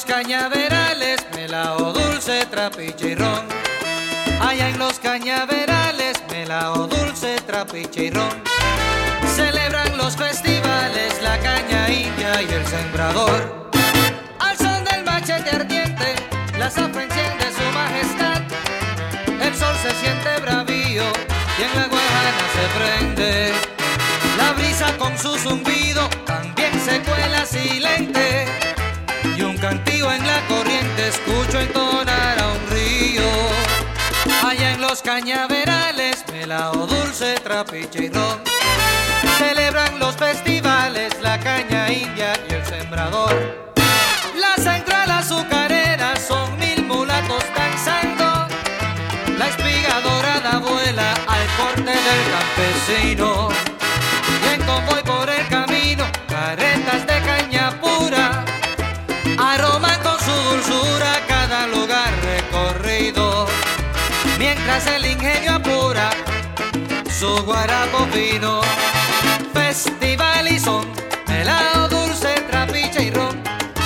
los cañaverales, melao dulce, trapiche y ron. Allá en los cañaverales, melao dulce, trapiche y ron. Celebran los festivales, la caña india y el sembrador. Al son del machete ardiente, la zafra enciende su majestad. El sol se siente bravío y en la guajana se prende. La brisa con su zumbido también se cuela silente. Y un cantillo en la corriente escucho entonar a un río. Allá en los cañaverales, melao dulce, trapiche y ron. Celebran los festivales, la caña india y el sembrador. La central azucarera son 1000 mulatos danzando. La espiga dorada vuela al corte del campesino. Y en convoy por el camino, carretas de caña pura aroman con su dulzura cada lugar recorrido. Mientras el ingenio apura su guarapo fino. Festival y son, melao dulce, trapiche y ron.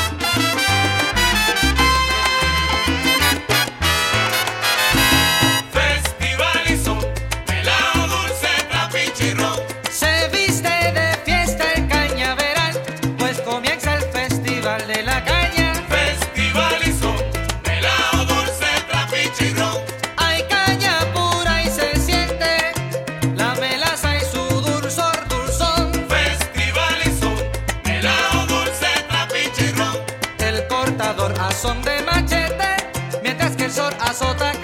Festival y son, melao dulce, trapiche y ron. Se viste de fiesta el cañaveral, pues comienza el festival de la caña. Festival y son, melao dulce, trapiche y ron. Hay caña pura y se siente la melaza y su dulzor, dulzón. Festival y son, melao dulce, trapiche y ron. El cortador a son de machete, mientras que el sol azota